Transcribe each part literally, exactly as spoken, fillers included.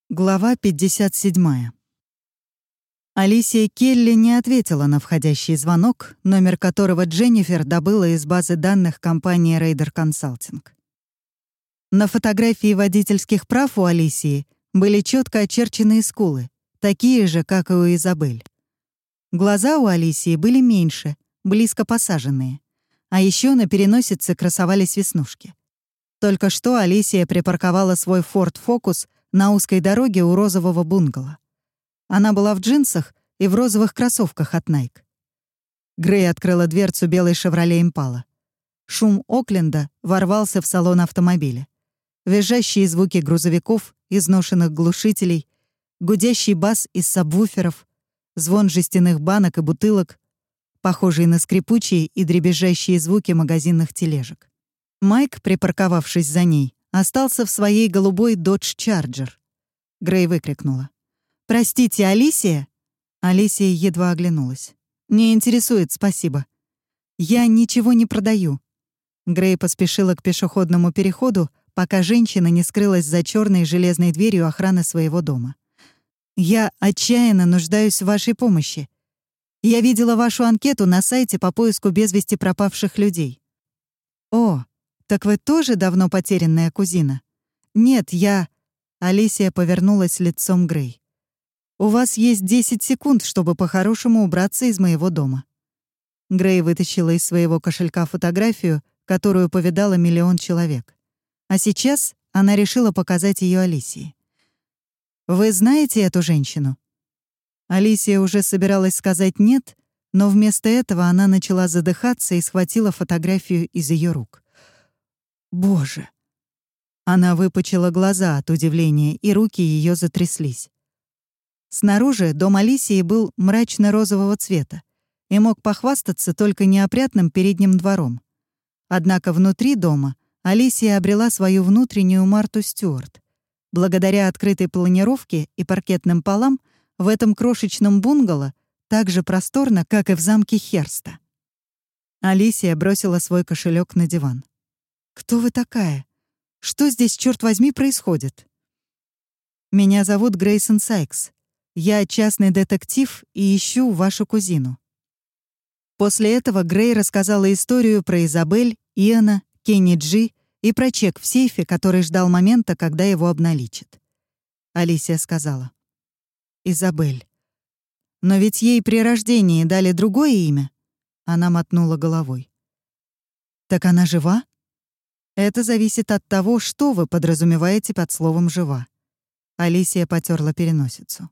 Глава пятьдесят семь. Алисия Келли не ответила на входящий звонок, номер которого Дженнифер добыла из базы данных компании Raider Consulting. На фотографии водительских прав у Алисии были четко очерченные скулы, такие же, как и у Изабель. Глаза у Алисии были меньше, близко посаженные, а еще на переносице красовались веснушки. Только что Алисия припарковала свой Ford Focus на узкой дороге у розового бунгало. Она была в джинсах и в розовых кроссовках от Nike. Грей открыла дверцу белой «Шевроле Импала». Шум Окленда ворвался в салон автомобиля. Визжащие звуки грузовиков, изношенных глушителей, гудящий бас из сабвуферов, звон жестяных банок и бутылок, похожие на скрипучие и дребезжащие звуки магазинных тележек. Майк, припарковавшись за ней, остался в своей голубой Dodge Charger. Грей выкрикнула: «Простите, Алисия?» Алисия едва оглянулась. «Не интересует, спасибо. Я ничего не продаю». Грей поспешила к пешеходному переходу, пока женщина не скрылась за черной железной дверью охраны своего дома. «Я отчаянно нуждаюсь в вашей помощи. Я видела вашу анкету на сайте по поиску без вести пропавших людей». «О, так вы тоже давно потерянная кузина?» «Нет, я...» Алисия повернулась лицом к Грей. «У вас есть десять секунд, чтобы по-хорошему убраться из моего дома». Грей вытащила из своего кошелька фотографию, которую повидала миллион человек. А сейчас она решила показать ее Алисии. «Вы знаете эту женщину?» Алисия уже собиралась сказать «нет», но вместо этого она начала задыхаться и схватила фотографию из ее рук. «Боже!» Она выпучила глаза от удивления, и руки ее затряслись. Снаружи дом Алисии был мрачно-розового цвета и мог похвастаться только неопрятным передним двором. Однако внутри дома Алисия обрела свою внутреннюю Марту Стюарт. Благодаря открытой планировке и паркетным полам в этом крошечном бунгало так же просторно, как и в замке Херста. Алисия бросила свой кошелек на диван. «Кто вы такая? Что здесь, черт возьми, происходит?» «Меня зовут Грейсон Сайкс. Я частный детектив и ищу вашу кузину». После этого Грей рассказала историю про Изабель, Иэна, Кенни Джи и про чек в сейфе, который ждал момента, когда его обналичат. Алисия сказала: «Изабель. Но ведь ей при рождении дали другое имя». Она мотнула головой. «Так она жива?» «Это зависит от того, что вы подразумеваете под словом «жива». Алисия потёрла переносицу.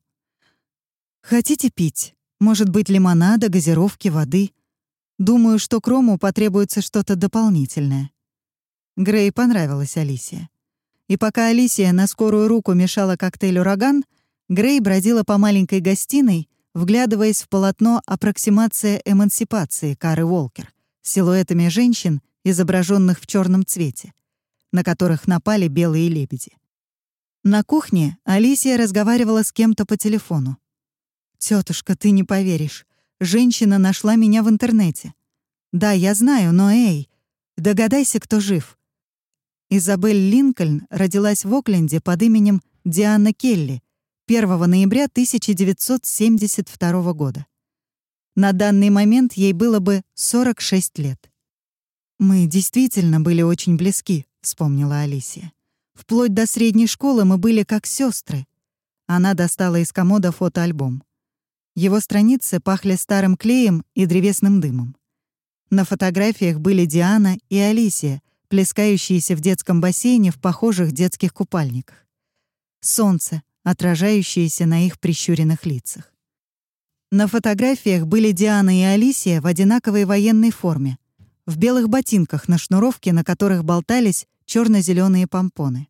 «Хотите пить? Может быть, лимонада, газировки, воды? Думаю, что Крому потребуется что-то дополнительное». Грей понравилась Алисия. И пока Алисия на скорую руку мешала коктейль «Ураган», Грей бродила по маленькой гостиной, вглядываясь в полотно «Аппроксимация эмансипации» Кары Уолкер с силуэтами женщин, изображенных в черном цвете, на которых напали белые лебеди. На кухне Алисия разговаривала с кем-то по телефону. «Тётушка, ты не поверишь. Женщина нашла меня в интернете. Да, я знаю, но эй, догадайся, кто жив». Изабель Линкольн родилась в Окленде под именем Диана Келли первого ноября тысяча девятьсот семьдесят второго года. На данный момент ей было бы сорок шесть лет. «Мы действительно были очень близки», — вспомнила Алисия. «Вплоть до средней школы мы были как сестры». Она достала из комода фотоальбом. Его страницы пахли старым клеем и древесным дымом. На фотографиях были Диана и Алисия, плескающиеся в детском бассейне в похожих детских купальниках. Солнце, отражающееся на их прищуренных лицах. На фотографиях были Диана и Алисия в одинаковой военной форме, в белых ботинках, на шнуровке, на которых болтались черно-зеленые помпоны.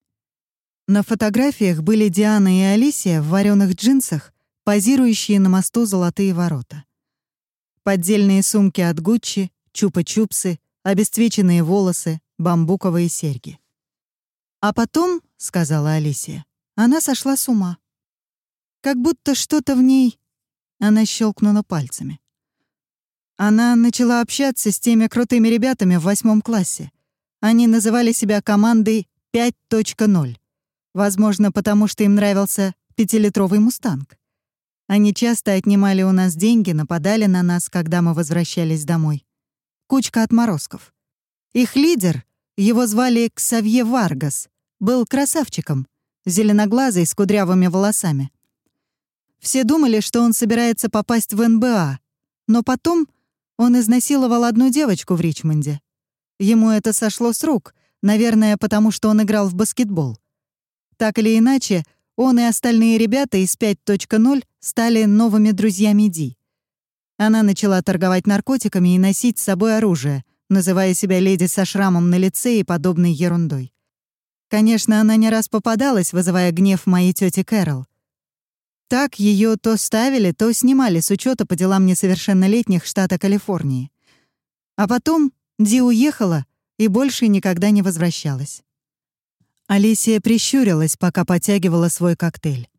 На фотографиях были Диана и Алисия в вареных джинсах, позирующие на мосту «Золотые ворота». Поддельные сумки от Гуччи, чупа-чупсы, обесцвеченные волосы, бамбуковые серьги. «А потом, — сказала Алисия, — она сошла с ума. Как будто что-то в ней...» Она щелкнула пальцами. Она начала общаться с теми крутыми ребятами в восьмом классе. Они называли себя командой пять точка ноль. Возможно, потому что им нравился пятилитровый «Мустанг». Они часто отнимали у нас деньги, нападали на нас, когда мы возвращались домой. Кучка отморозков. Их лидер, его звали Ксавье Варгас, был красавчиком, зеленоглазый, с кудрявыми волосами. Все думали, что он собирается попасть в эн бэ а, но потом он изнасиловал одну девочку в Ричмонде. Ему это сошло с рук, наверное, потому что он играл в баскетбол. Так или иначе, он и остальные ребята из пять точка ноль стали новыми друзьями Ди. Она начала торговать наркотиками и носить с собой оружие, называя себя леди со шрамом на лице и подобной ерундой. Конечно, она не раз попадалась, вызывая гнев моей тети Кэрол. Так ее то ставили, то снимали с учета по делам несовершеннолетних штата Калифорнии. А потом Ди уехала и больше никогда не возвращалась. Алисия прищурилась, пока потягивала свой коктейль.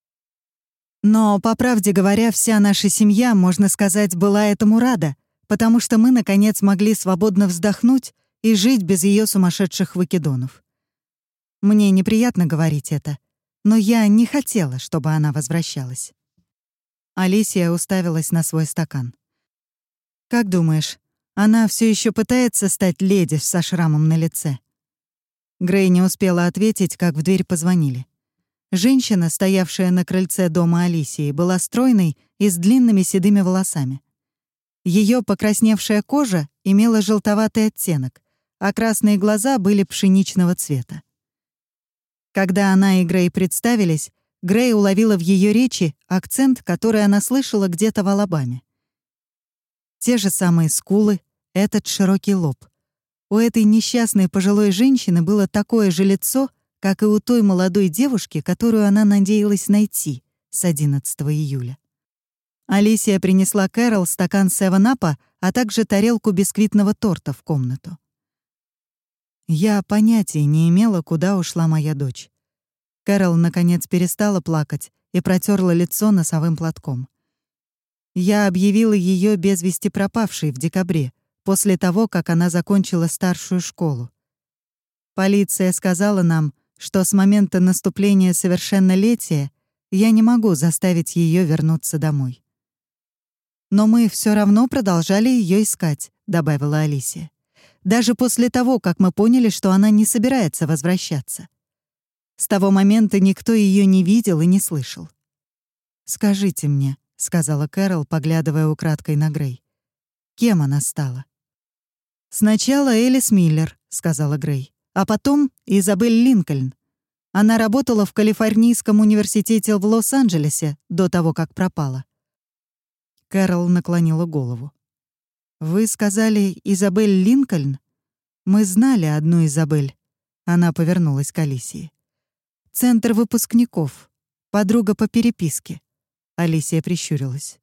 Но, по правде говоря, вся наша семья, можно сказать, была этому рада, потому что мы, наконец, могли свободно вздохнуть и жить без ее сумасшедших выкидонов. Мне неприятно говорить это, но я не хотела, чтобы она возвращалась. Алисия уставилась на свой стакан. «Как думаешь, она все еще пытается стать леди со шрамом на лице?» Грей не успела ответить, как в дверь позвонили. Женщина, стоявшая на крыльце дома Алисии, была стройной и с длинными седыми волосами. Ее покрасневшая кожа имела желтоватый оттенок, а красные глаза были пшеничного цвета. Когда она и Грей представились, Грей уловила в ее речи акцент, который она слышала где-то в Алабаме. Те же самые скулы, этот широкий лоб. У этой несчастной пожилой женщины было такое же лицо, как и у той молодой девушки, которую она надеялась найти с одиннадцатого июля. Алисия принесла Кэрол стакан севен-апа, а также тарелку бисквитного торта в комнату. Я понятия не имела, куда ушла моя дочь. Кэрол, наконец, перестала плакать и протерла лицо носовым платком. Я объявила ее без вести пропавшей в декабре, после того, как она закончила старшую школу. Полиция сказала нам, что с момента наступления совершеннолетия я не могу заставить ее вернуться домой. «Но мы все равно продолжали ее искать», — добавила Алисия. «Даже после того, как мы поняли, что она не собирается возвращаться. С того момента никто ее не видел и не слышал». «Скажите мне», — сказала Кэрол, поглядывая украдкой на Грей, «кем она стала?» «Сначала Элис Миллер», — сказала Грей, «а потом Изабель Линкольн. Она работала в Калифорнийском университете в Лос-Анджелесе до того, как пропала». Кэрол наклонила голову. «Вы сказали Изабель Линкольн? Мы знали одну Изабель». Она повернулась к Алисии. «Центр выпускников. Подруга по переписке». Алисия прищурилась.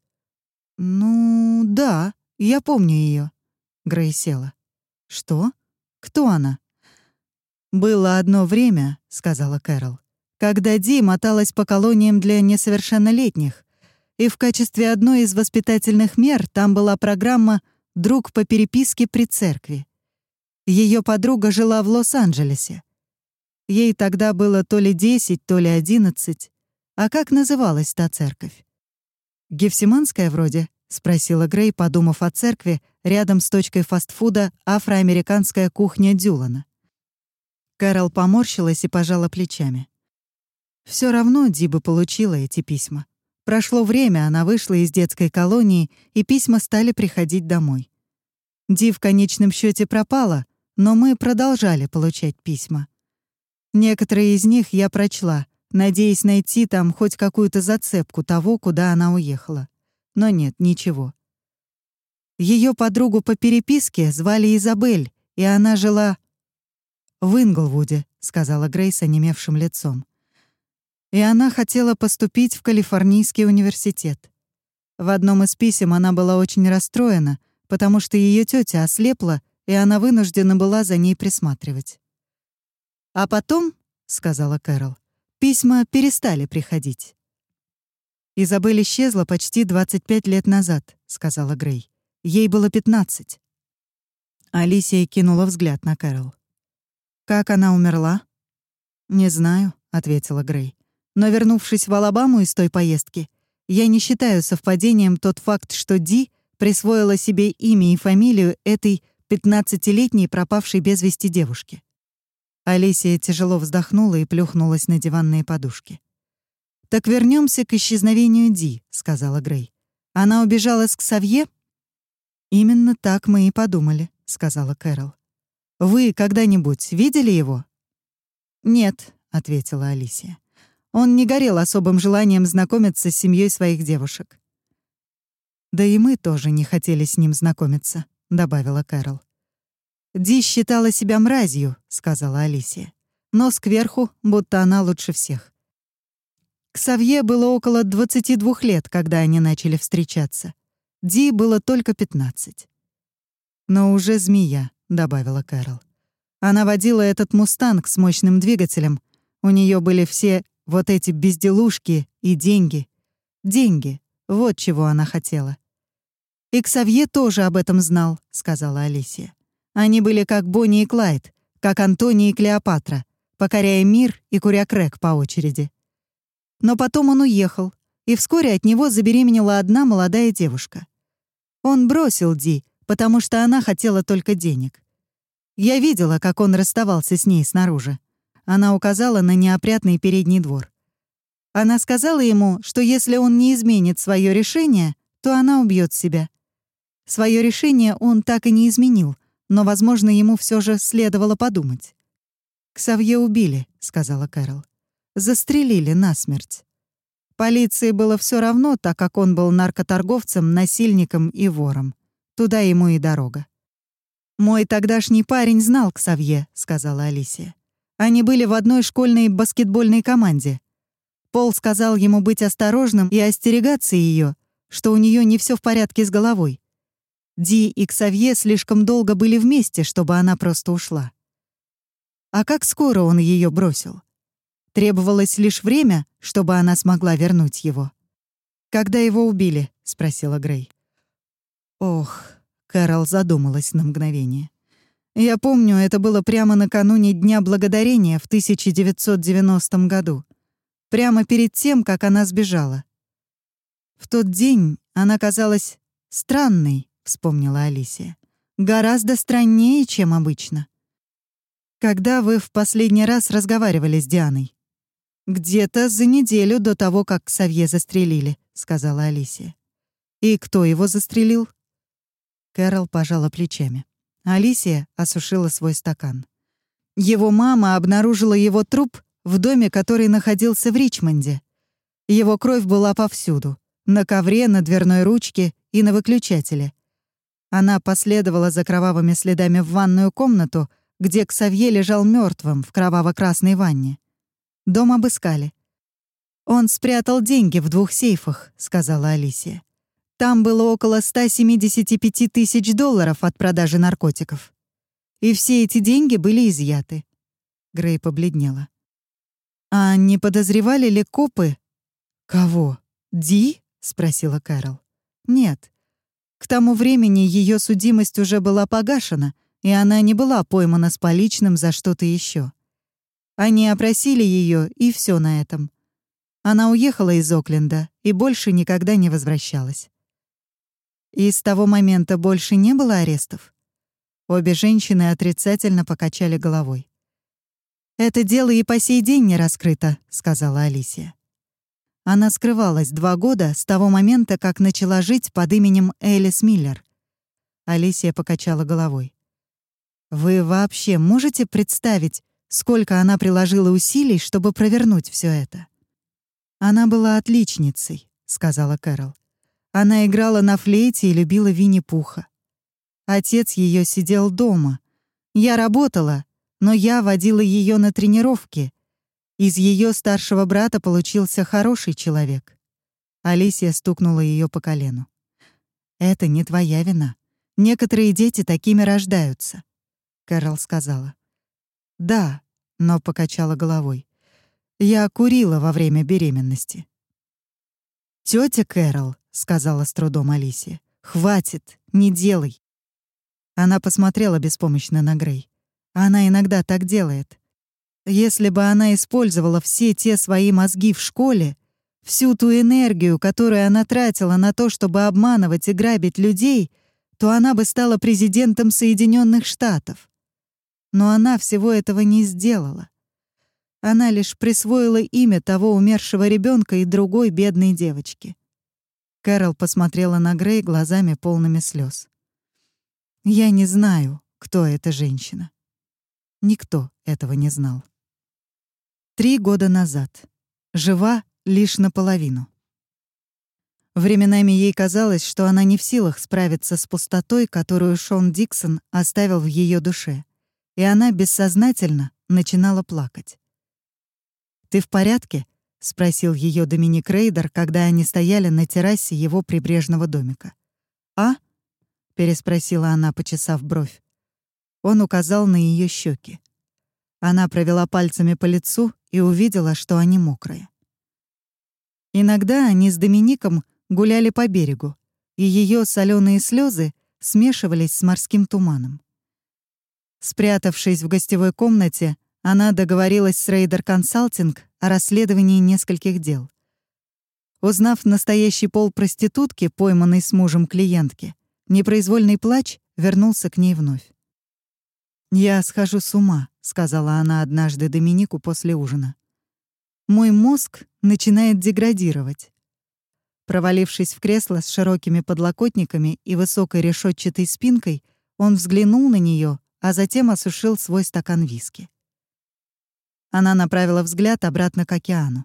«Ну, да, я помню ее. Грей села. «Что? Кто она?» «Было одно время, — сказала Кэрол, — когда Ди моталась по колониям для несовершеннолетних, и в качестве одной из воспитательных мер там была программа «Друг по переписке при церкви». Ее подруга жила в Лос-Анджелесе. Ей тогда было то ли десять, то ли одиннадцать. А как называлась та церковь? «Гефсиманская вроде?» — спросила Грей, подумав о церкви рядом с точкой фастфуда «Афроамериканская кухня Дюлана». Кэрол поморщилась и пожала плечами. Все равно Ди бы получила эти письма. Прошло время, она вышла из детской колонии, и письма стали приходить домой. Ди в конечном счете пропала, но мы продолжали получать письма. Некоторые из них я прочла, надеясь найти там хоть какую-то зацепку того, куда она уехала. Но нет, ничего. Ее подругу по переписке звали Изабель, и она жила в Инглвуде, сказала Грейс онемевшим лицом. И она хотела поступить в Калифорнийский университет. В одном из писем она была очень расстроена, потому что ее тетя ослепла, и она вынуждена была за ней присматривать. «А потом, — сказала Кэрол, — письма перестали приходить». «Изабель исчезла почти двадцать пять лет назад», — сказала Грей. «Ей было пятнадцать». Алисия кинула взгляд на Кэрол. «Как она умерла?» «Не знаю», — ответила Грей. «Но вернувшись в Алабаму из той поездки, я не считаю совпадением тот факт, что Ди присвоила себе имя и фамилию этой пятнадцатилетней пропавшей без вести девушки». Алисия тяжело вздохнула и плюхнулась на диванные подушки. «Так вернемся к исчезновению Ди», — сказала Грей. «Она убежала с Ксавье?» «Именно так мы и подумали», — сказала Кэрол. «Вы когда-нибудь видели его?» «Нет», — ответила Алисия. «Он не горел особым желанием знакомиться с семьей своих девушек». «Да и мы тоже не хотели с ним знакомиться», — добавила Кэрол. «Ди считала себя мразью», — сказала Алисия. «Нос кверху, будто она лучше всех». Ксавье было около двадцати двух лет, когда они начали встречаться. Ди было только пятнадцать. «Но уже змея», — добавила Кэрол. «Она водила этот «Мустанг» с мощным двигателем. У нее были все вот эти безделушки и деньги. Деньги — вот чего она хотела». «И Ксавье тоже об этом знал», — сказала Алисия. «Они были как Бонни и Клайд, как Антоний и Клеопатра, покоряя мир и куря крэк по очереди». Но потом он уехал, и вскоре от него забеременела одна молодая девушка. Он бросил Ди, потому что она хотела только денег. Я видела, как он расставался с ней снаружи. Она указала на неопрятный передний двор. Она сказала ему, что если он не изменит свое решение, то она убьет себя. Свое решение он так и не изменил, но, возможно, ему все же следовало подумать. «Ксавье убили», — сказала Кэрол. «Застрелили насмерть. Полиции было все равно, так как он был наркоторговцем, насильником и вором. Туда ему и дорога». «Мой тогдашний парень знал Ксавье», — сказала Алисия. «Они были в одной школьной баскетбольной команде. Пол сказал ему быть осторожным и остерегаться ее, что у нее не все в порядке с головой. Ди и Ксавье слишком долго были вместе, чтобы она просто ушла». «А как скоро он ее бросил? Требовалось лишь время, чтобы она смогла вернуть его». «Когда его убили?» — спросила Грей. «Ох», — Кэрол задумалась на мгновение. «Я помню, это было прямо накануне Дня Благодарения в тысяча девятьсот девяностом году, прямо перед тем, как она сбежала. В тот день она казалась странной», — вспомнила Алисия. «Гораздо страннее, чем обычно». «Когда вы в последний раз разговаривали с Дианой?» «Где-то за неделю до того, как Ксавье застрелили», — сказала Алисия. «И кто его застрелил?» Кэрол пожала плечами. Алисия осушила свой стакан. «Его мама обнаружила его труп в доме, который находился в Ричмонде. Его кровь была повсюду. На ковре, на дверной ручке и на выключателе. Она последовала за кровавыми следами в ванную комнату, где Ксавье лежал мертвым в кроваво-красной ванне. Дом обыскали. «Он спрятал деньги в двух сейфах», — сказала Алисия. «Там было около ста семидесяти пяти тысяч долларов от продажи наркотиков. И все эти деньги были изъяты». Грей побледнела. «А не подозревали ли копы?» «Кого? Ди?» — спросила Кэрол. «Нет. К тому времени ее судимость уже была погашена, и она не была поймана с поличным за что-то еще. Они опросили ее, и все на этом. Она уехала из Окленда и больше никогда не возвращалась». «И с того момента больше не было арестов?» Обе женщины отрицательно покачали головой. «Это дело и по сей день не раскрыто», — сказала Алисия. Она скрывалась два года с того момента, как начала жить под именем Элис Миллер. Алисия покачала головой. «Вы вообще можете представить, сколько она приложила усилий, чтобы провернуть все это?» «Она была отличницей», — сказала Кэрол. «Она играла на флейте и любила Винни-Пуха. Отец ее сидел дома. Я работала, но я водила ее на тренировки. Из ее старшего брата получился хороший человек». Алисия стукнула ее по колену. «Это не твоя вина. Некоторые дети такими рождаются», — Кэрол сказала. «Да», но покачала головой. «Я курила во время беременности». «Тётя Кэрол», — сказала с трудом Алисия, — «хватит, не делай». Она посмотрела беспомощно на Грей. «Она иногда так делает. Если бы она использовала все те свои мозги в школе, всю ту энергию, которую она тратила на то, чтобы обманывать и грабить людей, то она бы стала президентом Соединенных Штатов. Но она всего этого не сделала. Она лишь присвоила имя того умершего ребенка и другой бедной девочки. Кэрол посмотрела на Грей глазами полными слез. «Я не знаю, кто эта женщина». Никто этого не знал. Три года назад. Жива лишь наполовину. Временами ей казалось, что она не в силах справиться с пустотой, которую Шон Диксон оставил в ее душе, и она бессознательно начинала плакать. «Ты в порядке?» — спросил ее Доминик Рейдер, когда они стояли на террасе его прибрежного домика. «А?» — переспросила она, почесав бровь. Он указал на ее щеки. Она провела пальцами по лицу и увидела, что они мокрые. Иногда они с Домиником гуляли по берегу, и ее соленые слезы смешивались с морским туманом. Спрятавшись в гостевой комнате, она договорилась с Рейдер Консалтинг о расследовании нескольких дел. Узнав настоящий пол проститутки, пойманной с мужем клиентки, непроизвольный плач вернулся к ней вновь. «Я схожу с ума», — сказала она однажды Доминику после ужина. «Мой мозг начинает деградировать». Провалившись в кресло с широкими подлокотниками и высокой решетчатой спинкой, он взглянул на нее, а затем осушил свой стакан виски. Она направила взгляд обратно к океану.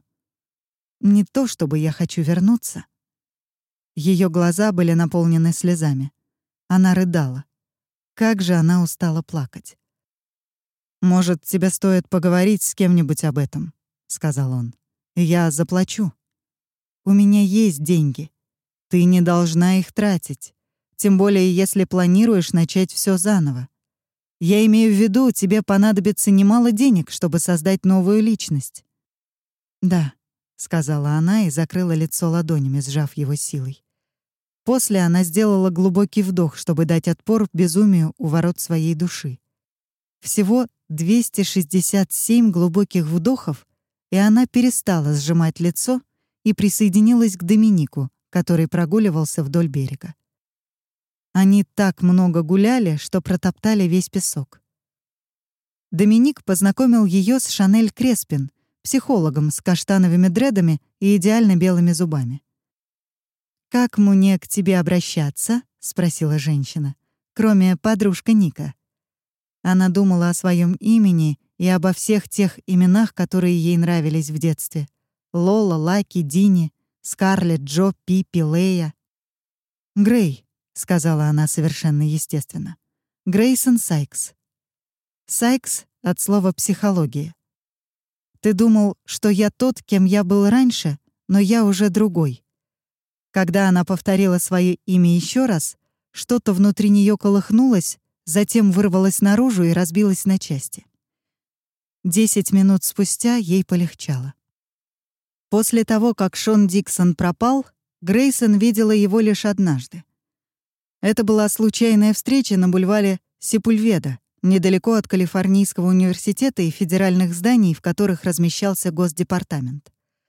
«Не то чтобы я хочу вернуться». Ее глаза были наполнены слезами. Она рыдала. Как же она устала плакать. «Может, тебе стоит поговорить с кем-нибудь об этом», — сказал он. «Я заплачу. У меня есть деньги. Ты не должна их тратить, тем более если планируешь начать все заново. Я имею в виду, тебе понадобится немало денег, чтобы создать новую личность». «Да», — сказала она и закрыла лицо ладонями, сжав его силой. После она сделала глубокий вдох, чтобы дать отпор безумию у ворот своей души. Всего двести шестьдесят семь глубоких вдохов, и она перестала сжимать лицо и присоединилась к Доминику, который прогуливался вдоль берега. Они так много гуляли, что протоптали весь песок. Доминик познакомил ее с Шанель Креспин, психологом с каштановыми дредами и идеально белыми зубами. «Как мне к тебе обращаться?» — спросила женщина. «Кроме подружка Ника». Она думала о своем имени и обо всех тех именах, которые ей нравились в детстве. Лола, Лаки, Дини, Скарлетт, Джо, Пиппи, Лея. «Грей», — сказала она совершенно естественно. «Грейсон Сайкс». «Сайкс» от слова «психология». «Ты думал, что я тот, кем я был раньше, но я уже другой». Когда она повторила свое имя еще раз, что-то внутри нее колыхнулось, затем вырвалось наружу и разбилось на части. Десять минут спустя ей полегчало. После того, как Шон Диксон пропал, Грейсон видела его лишь однажды. Это была случайная встреча на бульваре Сепульведа, недалеко от Калифорнийского университета и федеральных зданий, в которых размещался Госдепартамент.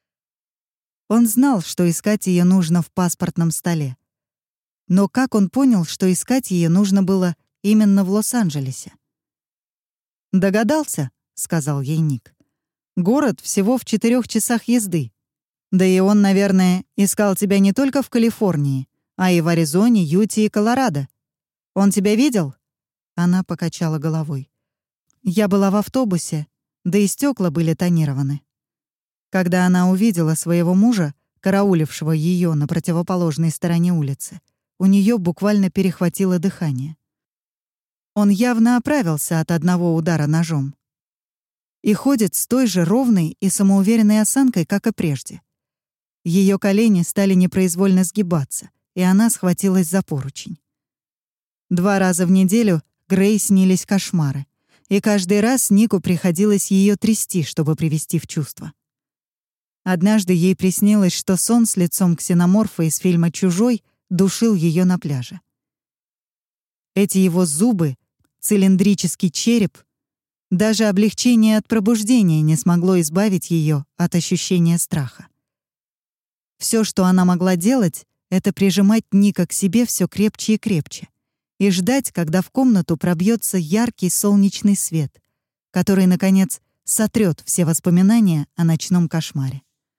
Он знал, что искать ее нужно в паспортном столе. Но как он понял, что искать ее нужно было именно в Лос-Анджелесе? «Догадался», — сказал ей Ник. «Город всего в четырех часах езды. Да и он, наверное, искал тебя не только в Калифорнии, а и в Аризоне, Юте и Колорадо. Он тебя видел?» Она покачала головой. «Я была в автобусе, да и стекла были тонированы». Когда она увидела своего мужа, караулившего ее на противоположной стороне улицы, у нее буквально перехватило дыхание. Он явно оправился от одного удара ножом. И ходит с той же ровной и самоуверенной осанкой, как и прежде. Ее колени стали непроизвольно сгибаться, и она схватилась за поручень. Два раза в неделю Грей снились кошмары, и каждый раз Нику приходилось ее трясти, чтобы привести в чувство. Однажды ей приснилось, что сон с лицом ксеноморфа из фильма «Чужой» душил ее на пляже. Эти его зубы, цилиндрический череп, Даже облегчение от пробуждения не смогло избавить ее от ощущения страха. Все, что она могла делать, это прижимать Ника к себе все крепче и крепче и ждать, когда в комнату пробьется яркий солнечный свет, который, наконец, сотрет все воспоминания о ночном кошмаре.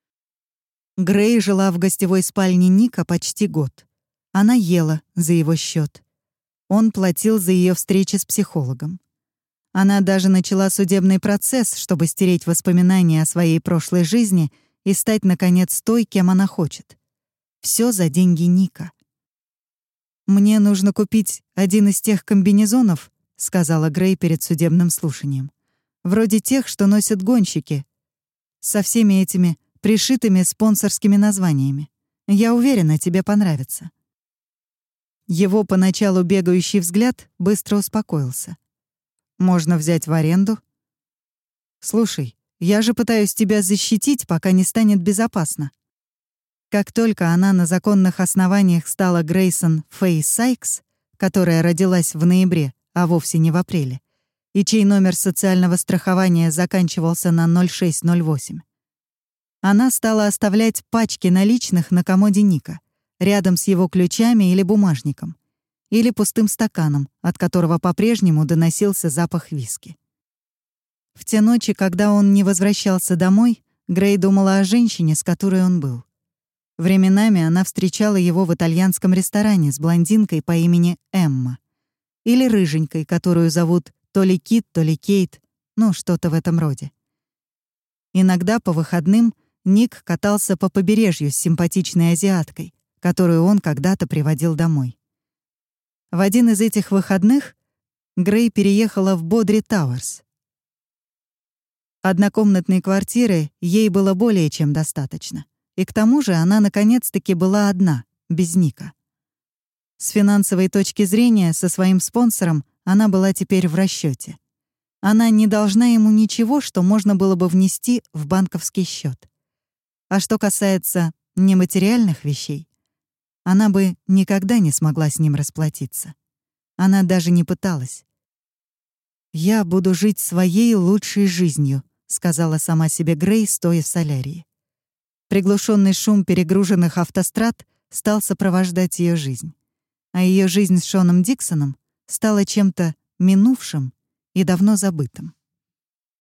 Грей жила в гостевой спальне Ника почти год. Она ела за его счет. Он платил за ее встречи с психологом. Она даже начала судебный процесс, чтобы стереть воспоминания о своей прошлой жизни и стать, наконец, той, кем она хочет. Все за деньги Ника. «Мне нужно купить один из тех комбинезонов», — сказала Грей перед судебным слушанием. «Вроде тех, что носят гонщики, со всеми этими пришитыми спонсорскими названиями. Я уверена, тебе понравится». Его поначалу бегающий взгляд быстро успокоился. «Можно взять в аренду?» «Слушай, я же пытаюсь тебя защитить, пока не станет безопасно». Как только она на законных основаниях стала Грейсон Фэй Сайкс, которая родилась в ноябре, а вовсе не в апреле, и чей номер социального страхования заканчивался на ноль шесть ноль восемь, она стала оставлять пачки наличных на комоде Ника, рядом с его ключами или бумажником, или пустым стаканом, от которого по-прежнему доносился запах виски. В те ночи, когда он не возвращался домой, Грей думала о женщине, с которой он был. Временами она встречала его в итальянском ресторане с блондинкой по имени Эмма или рыженькой, которую зовут то ли Кит, то ли Кейт, ну, что-то в этом роде. Иногда по выходным Ник катался по побережью с симпатичной азиаткой, которую он когда-то приводил домой. В один из этих выходных Грей переехала в Бодри Тауэрс. Однокомнатной квартиры ей было более чем достаточно. И к тому же она наконец-таки была одна, без Ника. С финансовой точки зрения, со своим спонсором она была теперь в расчёте. Она не должна ему ничего, что можно было бы внести в банковский счёт. А что касается нематериальных вещей, она бы никогда не смогла с ним расплатиться. Она даже не пыталась. «Я буду жить своей лучшей жизнью», — сказала сама себе Грей, стоя в солярии. Приглушенный шум перегруженных автострад стал сопровождать ее жизнь, а ее жизнь с Шоном Диксоном стала чем-то минувшим и давно забытым.